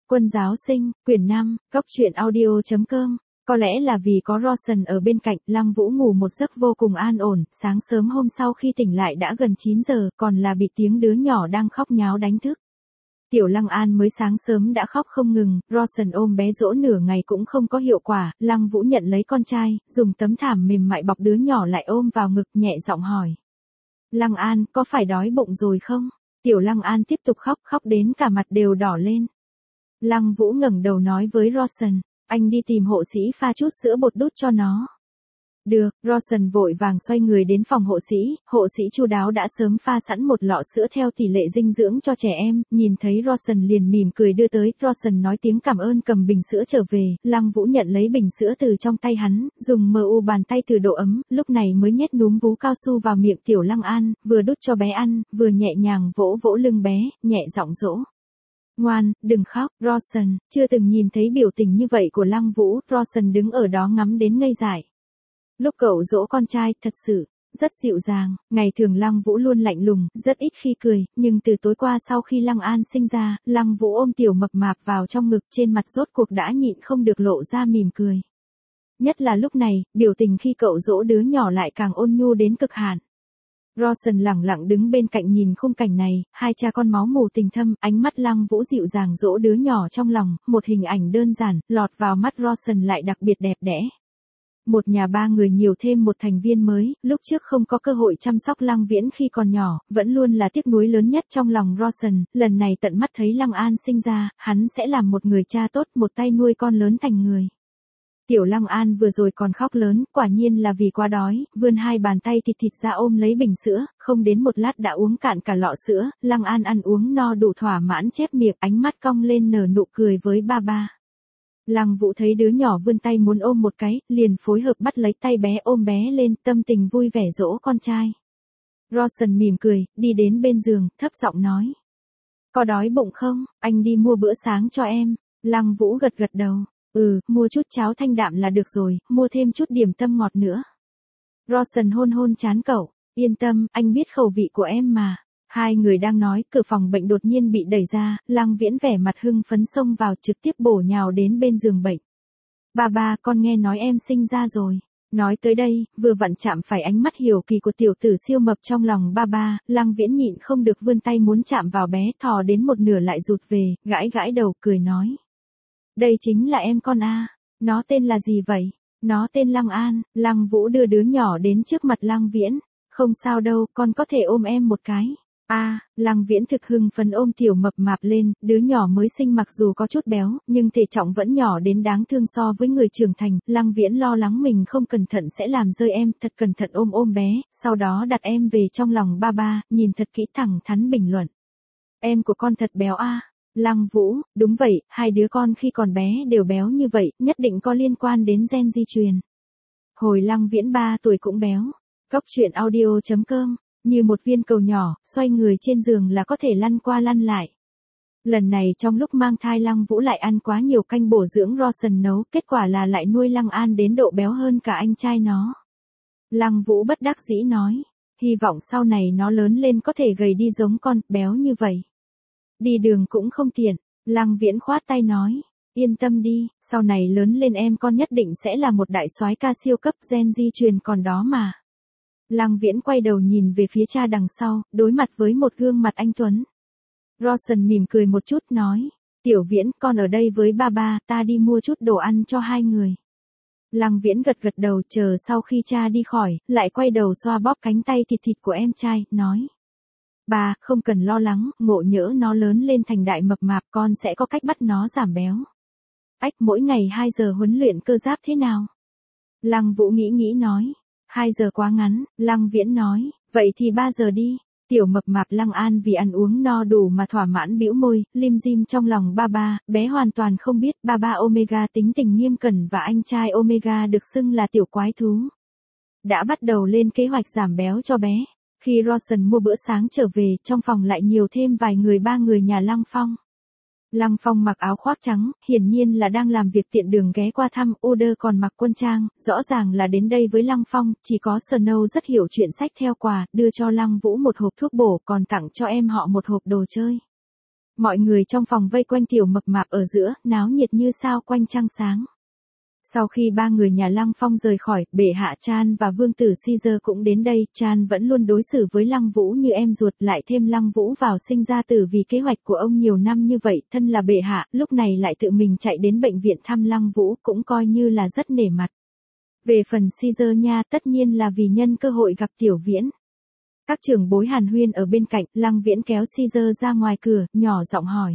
Quân giáo sinh, quyển 5, Cốc truyện audio.com. Có lẽ là vì có Rawson ở bên cạnh, Lăng Vũ ngủ một giấc vô cùng an ổn, sáng sớm hôm sau khi tỉnh lại đã gần 9 giờ, còn là bị tiếng đứa nhỏ đang khóc nháo đánh thức. Tiểu Lăng An mới sáng sớm đã khóc không ngừng, Rawson ôm bé dỗ nửa ngày cũng không có hiệu quả, Lăng Vũ nhận lấy con trai, dùng tấm thảm mềm mại bọc đứa nhỏ lại ôm vào ngực, nhẹ giọng hỏi. Lăng An, có phải đói bụng rồi không? Tiểu Lăng An tiếp tục khóc, khóc đến cả mặt đều đỏ lên. Lăng Vũ ngẩng đầu nói với Rawson, anh đi tìm hộ sĩ pha chút sữa bột đút cho nó. Được, Rawson vội vàng xoay người đến phòng hộ sĩ chu đáo đã sớm pha sẵn một lọ sữa theo tỷ lệ dinh dưỡng cho trẻ em, nhìn thấy Rawson liền mỉm cười đưa tới, Rawson nói tiếng cảm ơn cầm bình sữa trở về, Lăng Vũ nhận lấy bình sữa từ trong tay hắn, dùng mu bàn tay từ độ ấm, lúc này mới nhét núm vú cao su vào miệng Tiểu Lăng An, vừa đút cho bé ăn, vừa nhẹ nhàng vỗ vỗ lưng bé, nhẹ giọng dỗ. Ngoan, đừng khóc, Rawson, chưa từng nhìn thấy biểu tình như vậy của Lăng Vũ, Rawson đứng ở đó ngắm đến ngây dại. Lúc cậu dỗ con trai, thật sự, rất dịu dàng, ngày thường Lăng Vũ luôn lạnh lùng, rất ít khi cười, nhưng từ tối qua sau khi Lăng An sinh ra, Lăng Vũ ôm tiểu mập mạp vào trong ngực, trên mặt rốt cuộc đã nhịn không được lộ ra mỉm cười. Nhất là lúc này, biểu tình khi cậu dỗ đứa nhỏ lại càng ôn nhu đến cực hạn. Rawson lẳng lặng đứng bên cạnh nhìn khung cảnh này, hai cha con máu mù tình thâm, ánh mắt Lăng Vũ dịu dàng dỗ đứa nhỏ trong lòng, một hình ảnh đơn giản, lọt vào mắt Rawson lại đặc biệt đẹp đẽ. Một nhà ba người nhiều thêm một thành viên mới, lúc trước không có cơ hội chăm sóc Lăng Viễn khi còn nhỏ, vẫn luôn là tiếc nuối lớn nhất trong lòng Rawson, lần này tận mắt thấy Lăng An sinh ra, hắn sẽ làm một người cha tốt, một tay nuôi con lớn thành người. Tiểu Lăng An vừa rồi còn khóc lớn, quả nhiên là vì quá đói, vươn hai bàn tay thịt ra ôm lấy bình sữa, không đến một lát đã uống cạn cả lọ sữa, Lăng An ăn uống no đủ thỏa mãn chép miệng, ánh mắt cong lên nở nụ cười với ba ba. Lăng Vũ thấy đứa nhỏ vươn tay muốn ôm một cái, liền phối hợp bắt lấy tay bé ôm bé lên, tâm tình vui vẻ dỗ con trai. Rawson mỉm cười, đi đến bên giường, thấp giọng nói. Có đói bụng không, anh đi mua bữa sáng cho em. Lăng Vũ gật gật đầu. Mua chút cháo thanh đạm là được rồi, mua thêm chút điểm tâm ngọt nữa. Rawson hôn hôn trán cậu, yên tâm, anh biết khẩu vị của em mà. Hai người đang nói, cửa phòng bệnh đột nhiên bị đẩy ra, Lăng Viễn vẻ mặt hưng phấn xông vào trực tiếp bổ nhào đến bên giường bệnh. Ba, con nghe nói em sinh ra rồi. Nói tới đây, vừa vặn chạm phải ánh mắt hiểu kỳ của tiểu tử siêu mập trong lòng ba, Lăng Viễn nhịn không được vươn tay muốn chạm vào bé, thò đến một nửa lại rụt về, gãi gãi đầu, cười nói. Đây chính là em con a. Nó tên là gì vậy? Nó tên Lăng An. Lăng Vũ đưa đứa nhỏ đến trước mặt Lăng Viễn. Không sao đâu, con có thể ôm em một cái. Lăng Viễn thực hưng phấn ôm tiểu mập mạp lên, đứa nhỏ mới sinh mặc dù có chút béo, nhưng thể trọng vẫn nhỏ đến đáng thương so với người trưởng thành, Lăng Viễn lo lắng mình không cẩn thận sẽ làm rơi em, thật cẩn thận ôm bé, sau đó đặt em về trong lòng ba, nhìn thật kỹ thẳng thắn bình luận. Em của con thật béo a. Lăng Vũ, đúng vậy, hai đứa con khi còn bé đều béo như vậy, nhất định có liên quan đến gen di truyền. Hồi Lăng Viễn 3 tuổi cũng béo. Cốc truyện audio.com. Như một viên cầu nhỏ, xoay người trên giường là có thể lăn qua lăn lại. Lần này trong lúc mang thai Lăng Vũ lại ăn quá nhiều canh bổ dưỡng Rawson nấu, kết quả là lại nuôi Lăng An đến độ béo hơn cả anh trai nó. Lăng Vũ bất đắc dĩ nói, hy vọng sau này nó lớn lên có thể gầy đi giống con, béo như vậy. Đi đường cũng không tiện, Lăng Viễn khoát tay nói, yên tâm đi, sau này lớn lên em con nhất định sẽ là một đại soái ca siêu cấp, gen di truyền còn đó mà. Lăng Viễn quay đầu nhìn về phía cha đằng sau, đối mặt với một gương mặt anh tuấn. Rawson mỉm cười một chút nói, Tiểu Viễn, con ở đây với ba, ta đi mua chút đồ ăn cho hai người. Lăng Viễn gật gật đầu, chờ sau khi cha đi khỏi, lại quay đầu xoa bóp cánh tay thịt của em trai, nói. Ba, không cần lo lắng, ngộ nhỡ nó lớn lên thành đại mập mạp, con sẽ có cách bắt nó giảm béo. Mỗi ngày 2 giờ huấn luyện cơ giáp thế nào? Lăng Vũ nghĩ nói. 2 giờ quá ngắn, Lăng Viễn nói, vậy thì 3 giờ đi. Tiểu mập mạp Lăng An vì ăn uống no đủ mà thỏa mãn bĩu môi, lim dim trong lòng ba, bé hoàn toàn không biết ba Omega tính tình nghiêm cẩn và anh trai Omega được xưng là tiểu quái thú. Đã bắt đầu lên kế hoạch giảm béo cho bé. Khi Rawson mua bữa sáng trở về, trong phòng lại nhiều thêm vài người, 3 người nhà Lăng Phong. Lăng Phong mặc áo khoác trắng, hiển nhiên là đang làm việc tiện đường ghé qua thăm, Oder còn mặc quân trang, rõ ràng là đến đây với Lăng Phong, chỉ có Snow rất hiểu chuyện xách theo quà, đưa cho Lăng Vũ một hộp thuốc bổ, còn tặng cho em họ một hộp đồ chơi. Mọi người trong phòng vây quanh tiểu mập mạp ở giữa, náo nhiệt như sao quanh trăng sáng. Sau khi ba người nhà Lăng Phong rời khỏi, bệ hạ Chan và vương tử Caesar cũng đến đây, Chan vẫn luôn đối xử với Lăng Vũ như em ruột, lại thêm Lăng Vũ vào sinh ra tử vì kế hoạch của ông nhiều năm như vậy, thân là bệ hạ, lúc này lại tự mình chạy đến bệnh viện thăm Lăng Vũ, cũng coi như là rất nể mặt. Về phần Caesar nha, tất nhiên là vì nhân cơ hội gặp Tiểu Viễn. Các trưởng bối hàn huyên ở bên cạnh, Lăng Viễn kéo Caesar ra ngoài cửa, nhỏ giọng hỏi.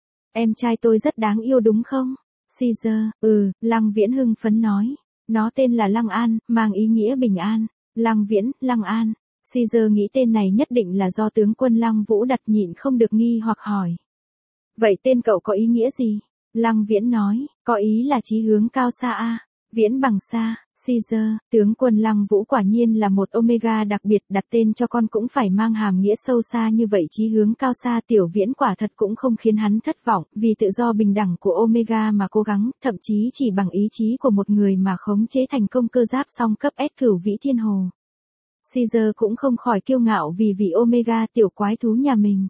Em trai tôi rất đáng yêu đúng không? Caesar, Lăng Viễn hưng phấn nói. Nó tên là Lăng An, mang ý nghĩa bình an. Lăng Viễn, Lăng An. Caesar nghĩ tên này nhất định là do tướng quân Lăng Vũ đặt, nhịn không được nghi hoặc hỏi. Vậy tên cậu có ý nghĩa gì? Lăng Viễn nói, có ý là chí hướng cao xa a. Viễn bằng xa. Caesar, tướng quân Lăng Vũ quả nhiên là một Omega đặc biệt, đặt tên cho con cũng phải mang hàm nghĩa sâu xa như vậy, chí hướng cao xa. Tiểu Viễn quả thật cũng không khiến hắn thất vọng, vì tự do bình đẳng của Omega mà cố gắng, thậm chí chỉ bằng ý chí của một người mà khống chế thành công cơ giáp song cấp S Cửu Vĩ Thiên Hồ. Caesar cũng không khỏi kiêu ngạo vì vị Omega tiểu quái thú nhà mình.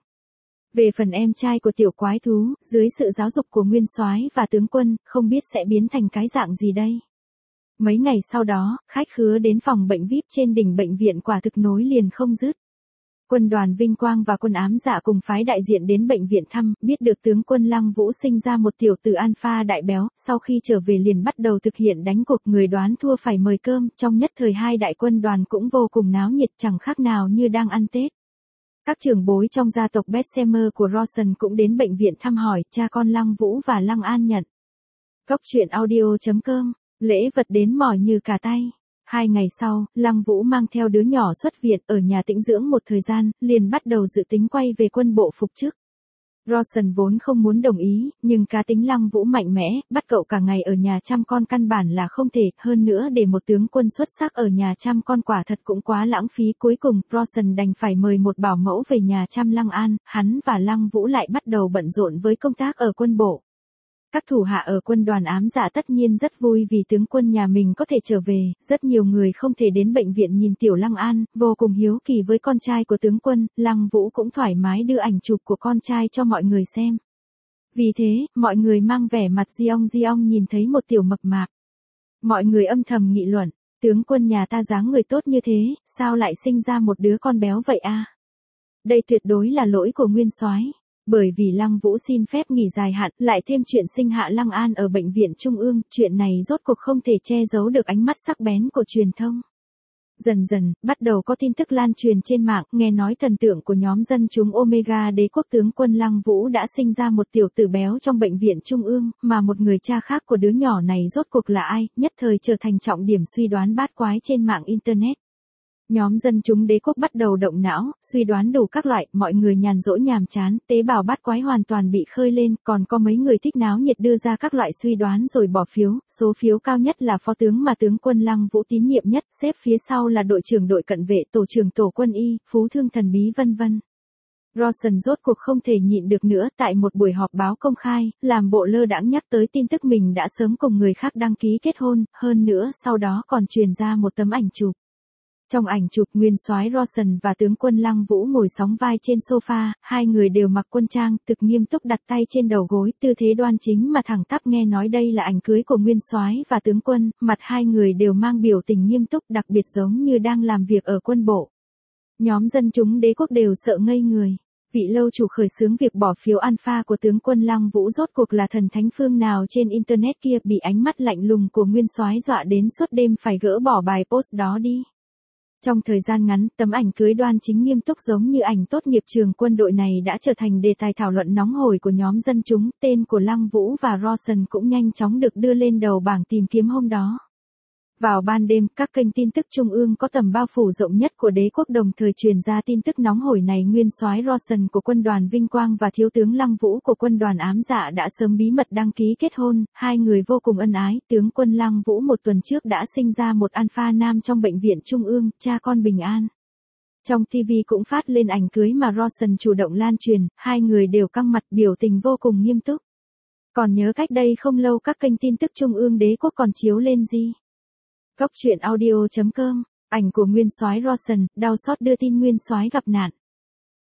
Về phần em trai của tiểu quái thú, dưới sự giáo dục của nguyên soái và tướng quân, không biết sẽ biến thành cái dạng gì đây. Mấy ngày sau đó, khách khứa đến phòng bệnh VIP trên đỉnh bệnh viện quả thực nối liền không dứt. Quân đoàn Vinh Quang và quân ám dạ cùng phái đại diện đến bệnh viện thăm, biết được tướng quân Lăng Vũ sinh ra một tiểu tử alpha đại béo, sau khi trở về liền bắt đầu thực hiện đánh cuộc, người đoán thua phải mời cơm, trong nhất thời hai đại quân đoàn cũng vô cùng náo nhiệt, chẳng khác nào như đang ăn Tết. Các trưởng bối trong gia tộc Bessemer của Rawson cũng đến bệnh viện thăm hỏi, cha con Lăng Vũ và Lăng An nhận. Góc truyện audio.com, lễ vật đến mỏi như cả tay. 2 ngày sau, Lăng Vũ mang theo đứa nhỏ xuất viện, ở nhà tĩnh dưỡng một thời gian, liền bắt đầu dự tính quay về quân bộ phục chức. Rawson vốn không muốn đồng ý, nhưng cá tính Lăng Vũ mạnh mẽ, bắt cậu cả ngày ở nhà chăm con căn bản là không thể, hơn nữa để một tướng quân xuất sắc ở nhà chăm con quả thật cũng quá lãng phí. Cuối cùng, Rawson đành phải mời một bảo mẫu về nhà chăm Lăng An, hắn và Lăng Vũ lại bắt đầu bận rộn với công tác ở quân bộ. Các thủ hạ ở quân đoàn ám dạ tất nhiên rất vui vì tướng quân nhà mình có thể trở về, rất nhiều người không thể đến bệnh viện nhìn tiểu Lăng An, vô cùng hiếu kỳ với con trai của tướng quân, Lăng Vũ cũng thoải mái đưa ảnh chụp của con trai cho mọi người xem. Vì thế, mọi người mang vẻ mặt Giong nhìn thấy một tiểu mập mạp. Mọi người âm thầm nghị luận, tướng quân nhà ta dáng người tốt như thế, sao lại sinh ra một đứa con béo vậy a? Đây tuyệt đối là lỗi của nguyên soái. Bởi vì Lăng Vũ xin phép nghỉ dài hạn, lại thêm chuyện sinh hạ Lăng An ở bệnh viện Trung ương, chuyện này rốt cuộc không thể che giấu được ánh mắt sắc bén của truyền thông. Dần dần, bắt đầu có tin tức lan truyền trên mạng, nghe nói thần tượng của nhóm dân chúng Omega đế quốc tướng quân Lăng Vũ đã sinh ra một tiểu tử béo trong bệnh viện Trung ương, mà một người cha khác của đứa nhỏ này rốt cuộc là ai, nhất thời trở thành trọng điểm suy đoán bát quái trên mạng Internet. Nhóm dân chúng đế quốc bắt đầu động não, suy đoán đủ các loại, mọi người nhàn rỗi nhàm chán, tế bào bát quái hoàn toàn bị khơi lên, còn có mấy người thích náo nhiệt đưa ra các loại suy đoán rồi bỏ phiếu, số phiếu cao nhất là phó tướng mà tướng quân Lăng Vũ tín nhiệm nhất, xếp phía sau là đội trưởng đội cận vệ, tổ trưởng tổ quân y, phú thương thần bí vân vân. Rawson rốt cuộc không thể nhịn được nữa, tại một buổi họp báo công khai, làm bộ lơ đãng nhắc tới tin tức mình đã sớm cùng người khác đăng ký kết hôn, hơn nữa sau đó còn truyền ra một tấm ảnh chụp. Trong ảnh chụp, nguyên soái Rawson và tướng quân Lăng Vũ ngồi sóng vai trên sofa, hai người đều mặc quân trang, thực nghiêm túc đặt tay trên đầu gối, tư thế đoan chính mà thẳng tắp. Nghe nói đây là ảnh cưới của nguyên soái và tướng quân, mặt hai người đều mang biểu tình nghiêm túc, đặc biệt giống như đang làm việc ở quân bộ. Nhóm dân chúng đế quốc đều sợ ngây người. Vị lâu chủ khởi xướng việc bỏ phiếu alpha của tướng quân Lăng Vũ rốt cuộc là thần thánh phương nào trên internet kia, bị ánh mắt lạnh lùng của nguyên soái dọa đến suốt đêm phải gỡ bỏ bài post đó đi. Trong thời gian ngắn, tấm ảnh cưới đoan chính nghiêm túc giống như ảnh tốt nghiệp trường quân đội này đã trở thành đề tài thảo luận nóng hổi của nhóm dân chúng, tên của Lăng Vũ và Rawson cũng nhanh chóng được đưa lên đầu bảng tìm kiếm hôm đó. Vào ban đêm, các kênh tin tức trung ương có tầm bao phủ rộng nhất của đế quốc đồng thời truyền ra tin tức nóng hổi này. Nguyên soái Rawson của quân đoàn Vinh Quang và thiếu tướng Lăng Vũ của quân đoàn ám dạ đã sớm bí mật đăng ký kết hôn, hai người vô cùng ân ái. Tướng quân Lăng Vũ một tuần trước đã sinh ra một alpha nam trong bệnh viện Trung ương, cha con bình an. Trong TV cũng phát lên ảnh cưới mà Rawson chủ động lan truyền, hai người đều căng mặt, biểu tình vô cùng nghiêm túc. Còn nhớ cách đây không lâu các kênh tin tức trung ương đế quốc còn chiếu lên gì? Góc truyện audio.com, ảnh của nguyên soái Rawson, đau xót đưa tin nguyên soái gặp nạn.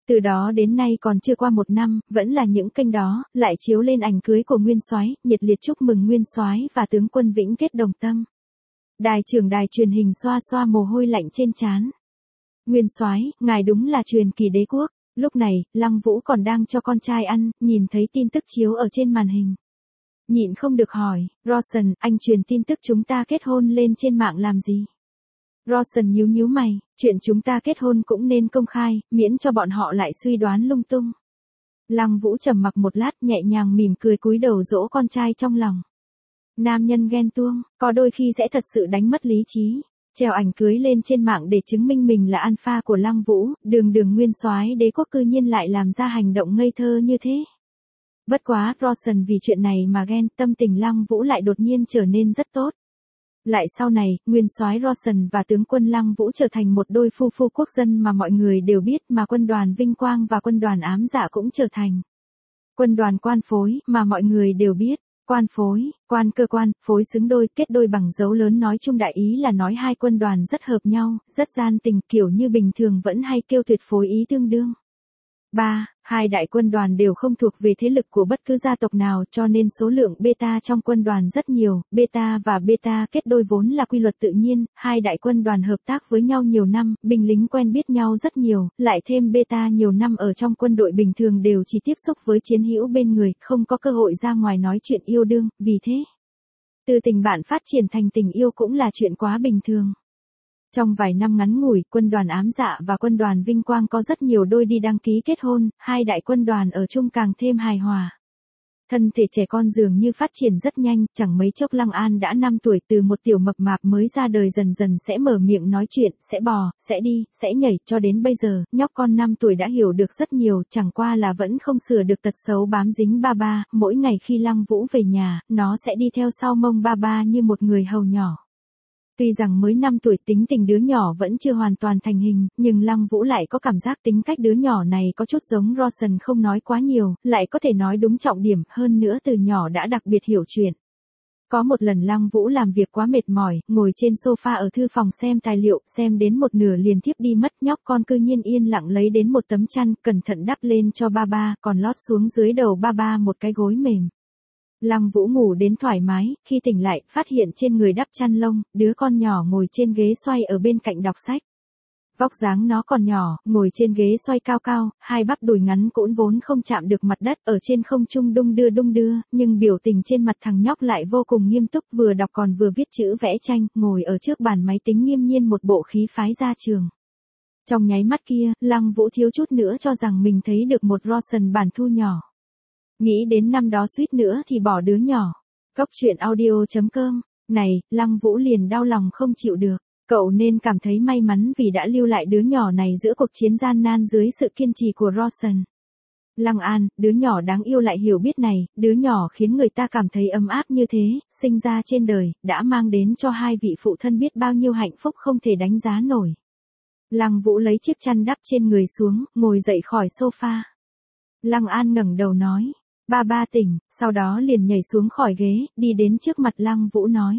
Từ đó đến nay còn chưa qua 1 năm, vẫn là những kênh đó, lại chiếu lên ảnh cưới của Nguyên Soái, nhiệt liệt chúc mừng Nguyên Soái và tướng quân vĩnh kết đồng tâm. Đài trưởng đài truyền hình xoa xoa mồ hôi lạnh trên trán. Nguyên Soái, ngài đúng là truyền kỳ đế quốc. Lúc này, Lăng Vũ còn đang cho con trai ăn, nhìn thấy tin tức chiếu ở trên màn hình. Nhịn không được hỏi, Rawson, anh truyền tin tức chúng ta kết hôn lên trên mạng làm gì? Rawson nhíu nhíu mày, chuyện chúng ta kết hôn cũng nên công khai, miễn cho bọn họ lại suy đoán lung tung. Lăng Vũ trầm mặc một lát, nhẹ nhàng mỉm cười cúi đầu dỗ con trai trong lòng. Nam nhân ghen tuông, có đôi khi sẽ thật sự đánh mất lý trí. Treo ảnh cưới lên trên mạng để chứng minh mình là alpha của Lăng Vũ, đường Nguyên Soái đế quốc cư nhiên lại làm ra hành động ngây thơ như thế. Bất quá, Rawson vì chuyện này mà ghen, tâm tình Lăng Vũ lại đột nhiên trở nên rất tốt. Lại sau này, Nguyên Soái Rawson và tướng quân Lăng Vũ trở thành một đôi phu quốc dân mà mọi người đều biết, mà quân đoàn Vinh Quang và quân đoàn Ám Dạ cũng trở thành quân đoàn quan phối mà mọi người đều biết. Quan phối, quan cơ quan, phối xứng đôi, kết đôi bằng dấu lớn, nói chung đại ý là nói hai quân đoàn rất hợp nhau, rất gian tình, kiểu như bình thường vẫn hay kêu tuyệt phối ý tương đương. 3. Hai đại quân đoàn đều không thuộc về thế lực của bất cứ gia tộc nào, cho nên số lượng beta trong quân đoàn rất nhiều, beta và beta kết đôi vốn là quy luật tự nhiên, hai đại quân đoàn hợp tác với nhau nhiều năm, binh lính quen biết nhau rất nhiều, lại thêm beta nhiều năm ở trong quân đội bình thường đều chỉ tiếp xúc với chiến hữu bên người, không có cơ hội ra ngoài nói chuyện yêu đương, vì thế, từ tình bạn phát triển thành tình yêu cũng là chuyện quá bình thường. Trong vài năm ngắn ngủi, quân đoàn Ám Dạ và quân đoàn Vinh Quang có rất nhiều đôi đi đăng ký kết hôn, hai đại quân đoàn ở chung càng thêm hài hòa. Thân thể trẻ con dường như phát triển rất nhanh, chẳng mấy chốc Lăng An đã 5 tuổi, từ một tiểu mập mạp mới ra đời dần dần sẽ mở miệng nói chuyện, sẽ bò, sẽ đi, sẽ nhảy, cho đến bây giờ, nhóc con 5 tuổi đã hiểu được rất nhiều, chẳng qua là vẫn không sửa được tật xấu bám dính ba ba, mỗi ngày khi Lăng Vũ về nhà, nó sẽ đi theo sau mông ba ba như một người hầu nhỏ. Tuy rằng mới 5 tuổi tính tình đứa nhỏ vẫn chưa hoàn toàn thành hình, nhưng Lăng Vũ lại có cảm giác tính cách đứa nhỏ này có chút giống Rawson, không nói quá nhiều, lại có thể nói đúng trọng điểm, hơn nữa từ nhỏ đã đặc biệt hiểu chuyện. Có một lần Lăng Vũ làm việc quá mệt mỏi, ngồi trên sofa ở thư phòng xem tài liệu, xem đến một nửa liền thiếp đi mất, nhóc con cư nhiên yên lặng lấy đến một tấm chăn, cẩn thận đắp lên cho ba ba, còn lót xuống dưới đầu ba ba một cái gối mềm. Lăng Vũ ngủ đến thoải mái, khi tỉnh lại, phát hiện trên người đắp chăn lông, đứa con nhỏ ngồi trên ghế xoay ở bên cạnh đọc sách. Vóc dáng nó còn nhỏ, ngồi trên ghế xoay cao cao, hai bắp đùi ngắn cũn vốn không chạm được mặt đất, ở trên không trung đung đưa, nhưng biểu tình trên mặt thằng nhóc lại vô cùng nghiêm túc, vừa đọc còn vừa viết chữ vẽ tranh, ngồi ở trước bàn máy tính nghiêm nhiên một bộ khí phái ra trường. Trong nháy mắt kia, Lăng Vũ thiếu chút nữa cho rằng mình thấy được một Rawson bản thu nhỏ. Nghĩ đến năm đó suýt nữa thì bỏ đứa nhỏ. Góc truyện audio.com. Này, Lăng Vũ liền đau lòng không chịu được. Cậu nên cảm thấy may mắn vì đã lưu lại đứa nhỏ này giữa cuộc chiến gian nan dưới sự kiên trì của Rawson. Lăng An, đứa nhỏ đáng yêu lại hiểu biết này, đứa nhỏ khiến người ta cảm thấy ấm áp như thế, sinh ra trên đời, đã mang đến cho hai vị phụ thân biết bao nhiêu hạnh phúc không thể đánh giá nổi. Lăng Vũ lấy chiếc chăn đắp trên người xuống, ngồi dậy khỏi sofa. Lăng An ngẩng đầu nói. Ba ba tỉnh, sau đó liền nhảy xuống khỏi ghế, đi đến trước mặt Lăng Vũ nói.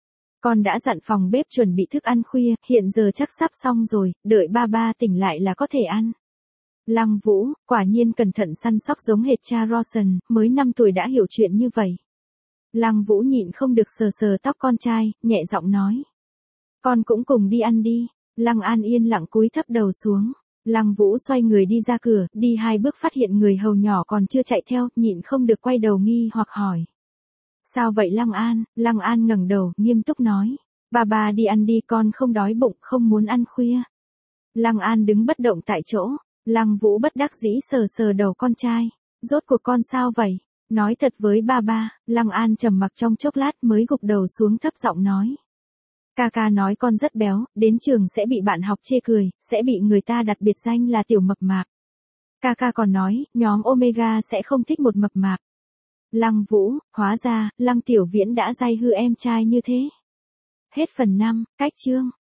Con đã dặn phòng bếp chuẩn bị thức ăn khuya, hiện giờ chắc sắp xong rồi, đợi ba ba tỉnh lại là có thể ăn. Lăng Vũ, quả nhiên cẩn thận săn sóc giống hệt cha Rawson, mới 5 tuổi đã hiểu chuyện như vậy. Lăng Vũ nhịn không được sờ tóc con trai, nhẹ giọng nói. Con cũng cùng đi ăn đi. Lăng An yên lặng cúi thấp đầu xuống. Lăng Vũ xoay người đi ra cửa, đi 2 bước phát hiện người hầu nhỏ còn chưa chạy theo, nhịn không được quay đầu nghi hoặc hỏi. Sao vậy Lăng An? Lăng An ngẩng đầu, nghiêm túc nói. Ba đi ăn đi, con không đói bụng, không muốn ăn khuya. Lăng An đứng bất động tại chỗ. Lăng Vũ bất đắc dĩ sờ đầu con trai. Rốt cuộc con sao vậy? Nói thật với ba. Lăng An trầm mặc trong chốc lát mới gục đầu xuống thấp giọng nói. Ca nói con rất béo, đến trường sẽ bị bạn học chê cười, sẽ bị người ta đặt biệt danh là tiểu mập mạp. Ca còn nói, nhóm Omega sẽ không thích một mập mạp. Lăng Vũ, hóa ra, Lăng Tiểu Viễn đã dai hư em trai như thế. Hết phần 5, cách chương.